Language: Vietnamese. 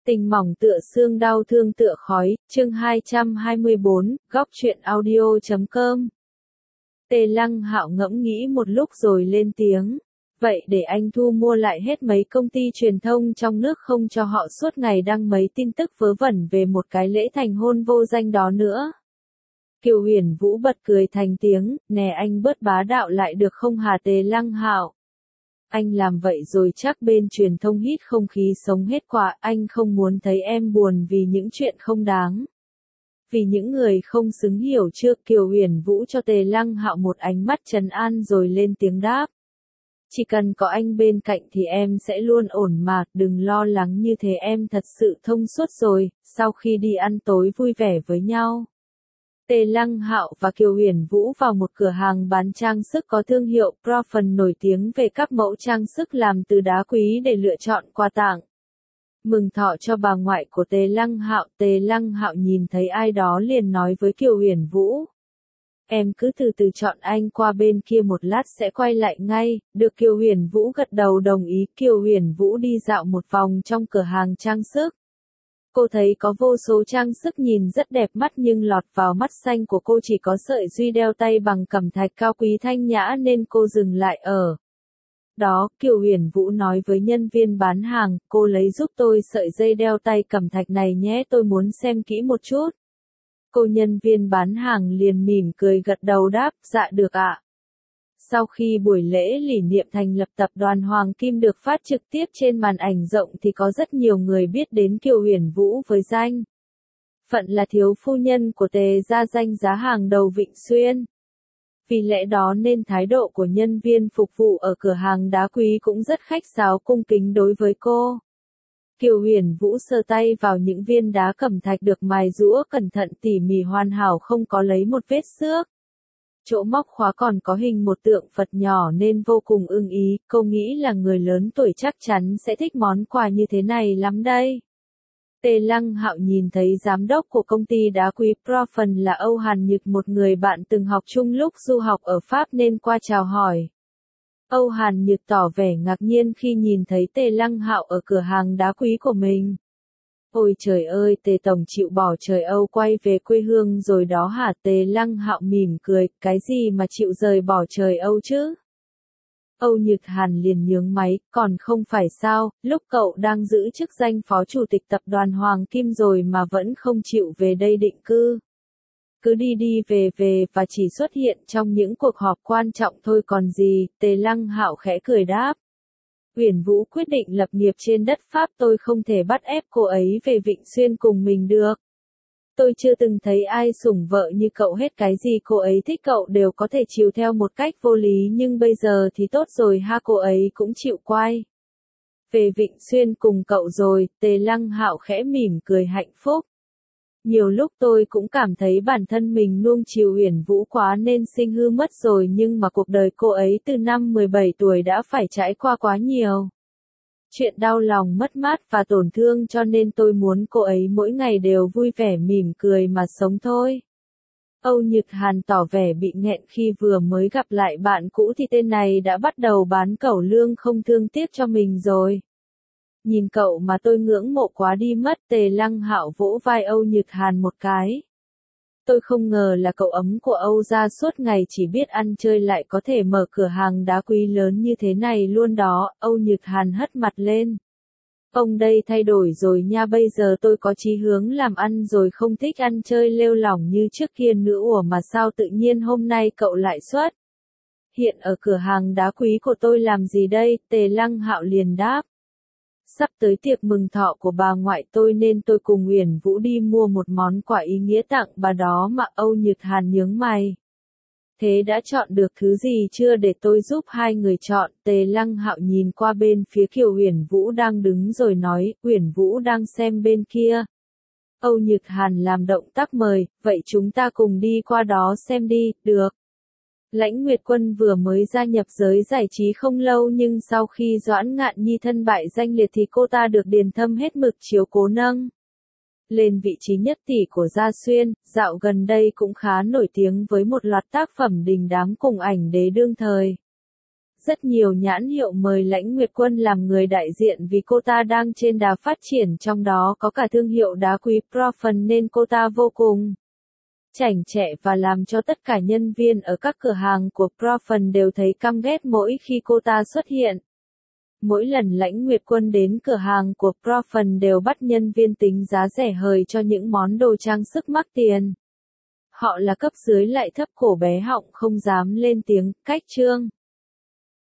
Tình mỏng tựa xương đau thương tựa khói, chương 224, góc truyện audio.com. Tề Lăng Hạo ngẫm nghĩ một lúc rồi lên tiếng. Vậy để anh thu mua lại hết mấy công ty truyền thông trong nước không cho họ suốt ngày đăng mấy tin tức vớ vẩn về một cái lễ thành hôn vô danh đó nữa. Kiều Huyền Vũ bật cười thành tiếng, nè anh bớt bá đạo lại được không hả Tề Lăng Hạo? Anh làm vậy rồi chắc bên truyền thông hít không khí sống hết quả, anh không muốn thấy em buồn vì những chuyện không đáng. Vì những người không xứng hiểu chưa? Kiều Huyền Vũ cho Tề Lăng Hạo một ánh mắt trấn an rồi lên tiếng đáp. Chỉ cần có anh bên cạnh thì em sẽ luôn ổn mà, đừng lo lắng như thế, em thật sự thông suốt rồi. Sau khi đi ăn tối vui vẻ với nhau, Tề Lăng Hạo và Kiều Huyền Vũ vào một cửa hàng bán trang sức có thương hiệu Profan nổi tiếng về các mẫu trang sức làm từ đá quý để lựa chọn quà tặng. Mừng thọ cho bà ngoại của Tề Lăng Hạo nhìn thấy ai đó liền nói với Kiều Huyền Vũ. Em cứ từ từ chọn, anh qua bên kia một lát sẽ quay lại ngay. Được, Kiều Huyền Vũ gật đầu đồng ý. Kiều Huyền Vũ đi dạo một vòng trong cửa hàng trang sức. Cô thấy có vô số trang sức nhìn rất đẹp mắt nhưng lọt vào mắt xanh của cô chỉ có sợi duy đeo tay bằng cẩm thạch cao quý thanh nhã nên cô dừng lại ở đó. Kiều Huyền Vũ nói với nhân viên bán hàng, cô lấy giúp tôi sợi dây đeo tay cẩm thạch này nhé, tôi muốn xem kỹ một chút. Cô nhân viên bán hàng liền mỉm cười gật đầu đáp, dạ được ạ. Sau khi buổi lễ kỷ niệm thành lập tập đoàn Hoàng Kim được phát trực tiếp trên màn ảnh rộng thì có rất nhiều người biết đến Kiều Huyền Vũ với danh phận là thiếu phu nhân của Tề gia, danh giá hàng đầu Vịnh Xuyên. Vì lẽ đó nên thái độ của nhân viên phục vụ ở cửa hàng đá quý cũng rất khách sáo cung kính đối với cô. Kiều Huyền Vũ sờ tay vào những viên đá cẩm thạch được mài giũa cẩn thận tỉ mỉ hoàn hảo, không có lấy một vết xước. Chỗ móc khóa còn có hình một tượng Phật nhỏ nên vô cùng ưng ý, cô nghĩ là người lớn tuổi chắc chắn sẽ thích món quà như thế này lắm đây. Tề Lăng Hạo nhìn thấy giám đốc của công ty đá quý Profan là Âu Hàn Nhược, một người bạn từng học chung lúc du học ở Pháp nên qua chào hỏi. Âu Hàn Nhược tỏ vẻ ngạc nhiên khi nhìn thấy Tề Lăng Hạo ở cửa hàng đá quý của mình. Ôi trời ơi, Tề tổng chịu bỏ trời Âu quay về quê hương rồi đó hả? Tề Lăng Hạo mỉm cười, cái gì mà chịu rời bỏ trời Âu chứ? Âu Nhược Hàn liền nhướng máy, còn không phải sao, lúc cậu đang giữ chức danh phó chủ tịch tập đoàn Hoàng Kim rồi mà vẫn không chịu về đây định cư. Cứ đi đi về về và chỉ xuất hiện trong những cuộc họp quan trọng thôi còn gì. Tề Lăng Hạo khẽ cười đáp. Huyền Vũ quyết định lập nghiệp trên đất Pháp, tôi không thể bắt ép cô ấy về Vịnh Xuyên cùng mình được. Tôi chưa từng thấy ai sủng vợ như cậu hết, cái gì cô ấy thích cậu đều có thể chiều theo một cách vô lý, nhưng bây giờ thì tốt rồi ha, cô ấy cũng chịu quay về Vịnh Xuyên cùng cậu rồi. Tề Lăng Hạo khẽ mỉm cười hạnh phúc. Nhiều lúc tôi cũng cảm thấy bản thân mình nuông chiều Huyền Vũ quá nên sinh hư mất rồi, nhưng mà cuộc đời cô ấy từ năm 17 tuổi đã phải trải qua quá nhiều chuyện đau lòng, mất mát và tổn thương, cho nên tôi muốn cô ấy mỗi ngày đều vui vẻ mỉm cười mà sống thôi. Âu Nhược Hàn tỏ vẻ bị nghẹn khi vừa mới gặp lại bạn cũ thì tên này đã bắt đầu bán cẩu lương không thương tiếc cho mình rồi. Nhìn cậu mà tôi ngưỡng mộ quá đi mất. Tề Lăng Hạo vỗ vai Âu Nhược Hàn một cái. Tôi không ngờ là cậu ấm của Âu gia suốt ngày chỉ biết ăn chơi lại có thể mở cửa hàng đá quý lớn như thế này luôn đó. Âu Nhược Hàn hất mặt lên. Ông đây thay đổi rồi nha, bây giờ tôi có chí hướng làm ăn rồi, không thích ăn chơi lêu lỏng như trước kia nữa. Ủa mà sao tự nhiên hôm nay cậu lại xuất hiện ở cửa hàng đá quý của tôi làm gì đây? Tề Lăng Hạo liền đáp. Sắp tới tiệc mừng thọ của bà ngoại tôi nên tôi cùng Huyền Vũ đi mua một món quà ý nghĩa tặng bà đó mà. Âu Nhược Hàn nhướng mày. Thế đã chọn được thứ gì chưa, để tôi giúp hai người chọn? Tề Lăng Hạo nhìn qua bên phía Kiều Huyền Vũ đang đứng rồi nói, Huyền Vũ đang xem bên kia. Âu Nhược Hàn làm động tác mời, vậy chúng ta cùng đi qua đó xem đi. Được. Lãnh Nguyệt Quân vừa mới gia nhập giới giải trí không lâu, nhưng sau khi Doãn Ngạn Nhi thân bại danh liệt thì cô ta được Điền Thâm hết mực chiếu cố nâng lên vị trí nhất tỷ của Gia Xuyên. Dạo gần đây cũng khá nổi tiếng với một loạt tác phẩm đình đám cùng ảnh đế đương thời. rất nhiều nhãn hiệu mời Lãnh Nguyệt Quân làm người đại diện vì cô ta đang trên đà phát triển, trong đó có cả thương hiệu đá quý Profen, nên cô ta vô cùng chảnh chẹ và làm cho tất cả nhân viên ở các cửa hàng của Profen đều thấy căm ghét mỗi khi cô ta xuất hiện. Mỗi lần Lãnh Nguyệt Quân đến cửa hàng của Profen đều bắt nhân viên tính giá rẻ hời cho những món đồ trang sức mắc tiền. Họ là cấp dưới lại thấp cổ bé họng không dám lên tiếng, cách chương.